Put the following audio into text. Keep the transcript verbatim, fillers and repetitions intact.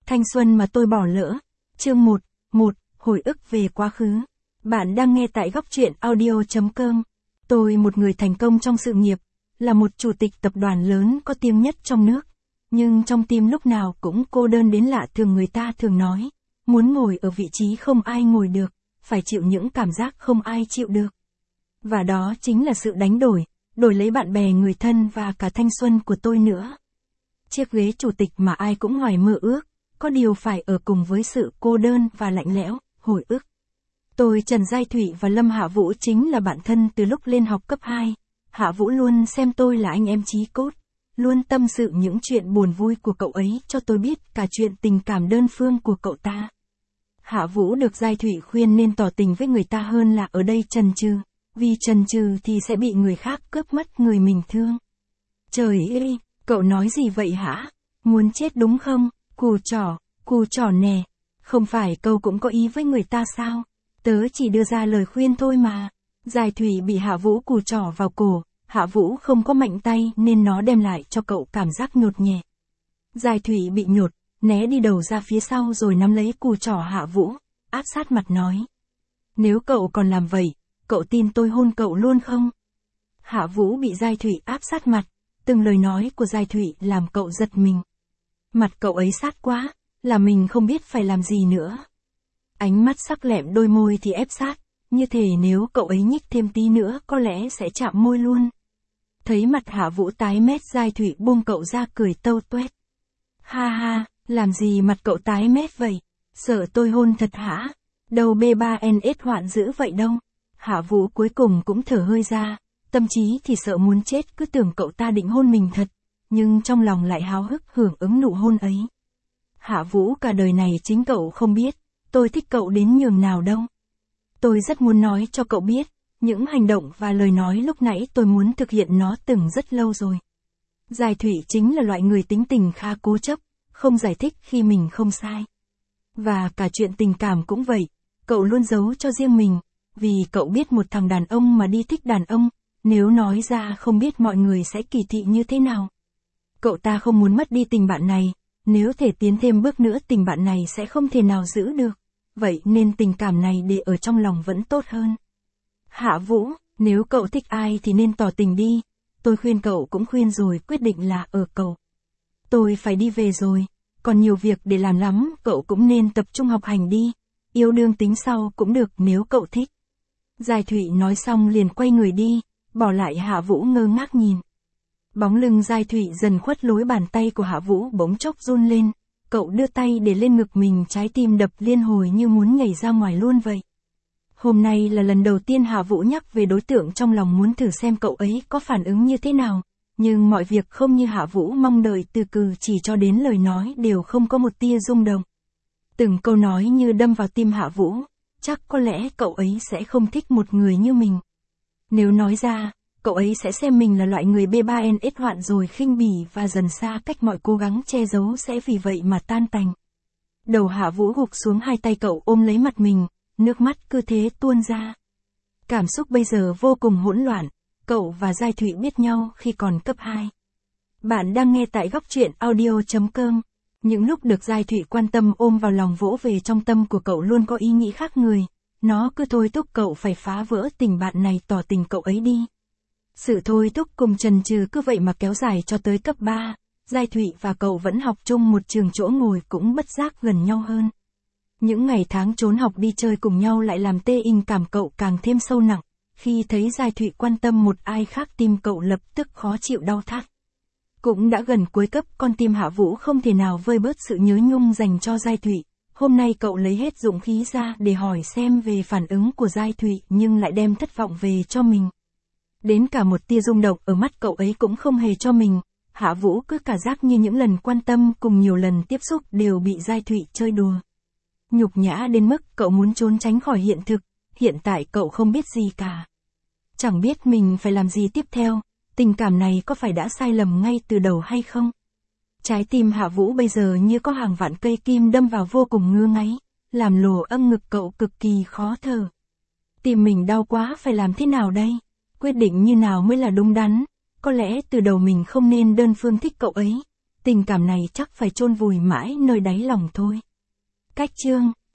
Thanh xuân mà tôi bỏ lỡ. Chương một, một, hồi ức về quá khứ. Bạn đang nghe tại góc truyện audio chấm com. Tôi một người thành công trong sự nghiệp, là một chủ tịch tập đoàn lớn có tiếng nhất trong nước. Nhưng trong tim lúc nào cũng cô đơn đến lạ thường, người ta thường nói, muốn ngồi ở vị trí không ai ngồi được, phải chịu những cảm giác không ai chịu được. Và đó chính là sự đánh đổi, đổi lấy bạn bè, người thân và cả thanh xuân của tôi nữa. Chiếc ghế chủ tịch mà ai cũng hoài mơ ước, có điều phải ở cùng với sự cô đơn và lạnh lẽo, hồi ức. Tôi Trần Giai Thụy và Lâm Hạ Vũ chính là bạn thân từ lúc lên học cấp hai. Hạ Vũ luôn xem tôi là anh em chí cốt, luôn tâm sự những chuyện buồn vui của cậu ấy cho tôi biết, cả chuyện tình cảm đơn phương của cậu ta. Hạ Vũ được Giai Thụy khuyên nên tỏ tình với người ta hơn là ở đây chần chừ, vì chần chừ thì sẽ bị người khác cướp mất người mình thương. Trời ơi, cậu nói gì vậy hả? Muốn chết đúng không? Cù trỏ, cù trỏ nè. Không phải cậu cũng có ý với người ta sao? Tớ chỉ đưa ra lời khuyên thôi mà. Giai Thụy bị Hạ Vũ cù trỏ vào cổ, Hạ Vũ không có mạnh tay nên nó đem lại cho cậu cảm giác nhột nhẹ. Giai Thụy bị nhột, né đi đầu ra phía sau rồi nắm lấy cù trỏ Hạ Vũ, áp sát mặt nói. Nếu cậu còn làm vậy, cậu tin tôi hôn cậu luôn không? Hạ Vũ bị Giai Thụy áp sát mặt, từng lời nói của Giai Thụy làm cậu giật mình. Mặt cậu ấy sát quá, là mình không biết phải làm gì nữa. Ánh mắt sắc lẹm, đôi môi thì ép sát, như thể nếu cậu ấy nhích thêm tí nữa có lẽ sẽ chạm môi luôn. Thấy mặt Hạ Vũ tái mét, Giai Thụy buông cậu ra cười tâu tuét. Ha ha, làm gì mặt cậu tái mét vậy? Sợ tôi hôn thật hả? Đâu B ba N S hoạn dữ vậy đâu. Hạ Vũ cuối cùng cũng thở hơi ra, tâm trí thì sợ muốn chết, cứ tưởng cậu ta định hôn mình thật, nhưng trong lòng lại háo hức hưởng ứng nụ hôn ấy. Hạ Vũ, cả đời này chính cậu không biết, tôi thích cậu đến nhường nào đâu. Tôi rất muốn nói cho cậu biết, những hành động và lời nói lúc nãy tôi muốn thực hiện nó từng rất lâu rồi. Giai Thụy chính là loại người tính tình khá cố chấp, không giải thích khi mình không sai. Và cả chuyện tình cảm cũng vậy, cậu luôn giấu cho riêng mình, vì cậu biết một thằng đàn ông mà đi thích đàn ông, nếu nói ra không biết mọi người sẽ kỳ thị như thế nào. Cậu ta không muốn mất đi tình bạn này, nếu thể tiến thêm bước nữa tình bạn này sẽ không thể nào giữ được, vậy nên tình cảm này để ở trong lòng vẫn tốt hơn. Hạ Vũ, nếu cậu thích ai thì nên tỏ tình đi, tôi khuyên cậu cũng khuyên rồi, quyết định là ở cậu. Tôi phải đi về rồi, còn nhiều việc để làm lắm, cậu cũng nên tập trung học hành đi, yêu đương tính sau cũng được nếu cậu thích. Giai Thụy nói xong liền quay người đi, bỏ lại Hạ Vũ ngơ ngác nhìn. Bóng lưng Giai Thụy dần khuất lối, bàn tay của Hạ Vũ bỗng chốc run lên, cậu đưa tay để lên ngực mình, trái tim đập liên hồi như muốn nhảy ra ngoài luôn vậy. Hôm nay là lần đầu tiên Hạ Vũ nhắc về đối tượng trong lòng, muốn thử xem cậu ấy có phản ứng như thế nào, nhưng mọi việc không như Hạ Vũ mong đợi, từ cử chỉ cho đến lời nói đều không có một tia rung động. Từng câu nói như đâm vào tim Hạ Vũ, chắc có lẽ cậu ấy sẽ không thích một người như mình. Nếu nói ra, cậu ấy sẽ xem mình là loại người B ba N S hoạn rồi khinh bỉ và dần xa cách, mọi cố gắng che giấu sẽ vì vậy mà tan tành. Đầu Hạ Vũ gục xuống, hai tay cậu ôm lấy mặt mình, nước mắt cứ thế tuôn ra. Cảm xúc bây giờ vô cùng hỗn loạn, cậu và Giai Thụy biết nhau khi còn cấp hai. Bạn đang nghe tại góc truyện audio chấm com. Những lúc được Giai Thụy quan tâm ôm vào lòng, vỗ về, trong tâm của cậu luôn có ý nghĩ khác người, nó cứ thôi thúc cậu phải phá vỡ tình bạn này, tỏ tình cậu ấy đi. Sự thôi thúc cùng chần chừ cứ vậy mà kéo dài cho tới cấp ba, Giai Thụy và cậu vẫn học chung một trường, chỗ ngồi cũng bất giác gần nhau hơn. Những ngày tháng trốn học đi chơi cùng nhau lại làm tê in cảm cậu càng thêm sâu nặng, khi thấy Giai Thụy quan tâm một ai khác tim cậu lập tức khó chịu đau thắt. Cũng đã gần cuối cấp, con tim Hạ Vũ không thể nào vơi bớt sự nhớ nhung dành cho Giai Thụy. Hôm nay cậu lấy hết dũng khí ra để hỏi xem về phản ứng của Giai Thụy, nhưng lại đem thất vọng về cho mình. Đến cả một tia rung động ở mắt cậu ấy cũng không hề cho mình. Hạ Vũ cứ cả giác như những lần quan tâm cùng nhiều lần tiếp xúc đều bị Giai Thụy chơi đùa. Nhục nhã đến mức cậu muốn trốn tránh khỏi hiện thực, hiện tại cậu không biết gì cả. Chẳng biết mình phải làm gì tiếp theo, tình cảm này có phải đã sai lầm ngay từ đầu hay không? Trái tim Hạ Vũ bây giờ như có hàng vạn cây kim đâm vào, vô cùng ngứa ngáy, làm lồ âm ngực cậu cực kỳ khó thở. Tim mình đau quá, phải làm thế nào đây? Quyết định như nào mới là đúng đắn? Có lẽ từ đầu mình không nên đơn phương thích cậu ấy, Tình cảm này chắc phải chôn vùi mãi nơi đáy lòng thôi. Cách chương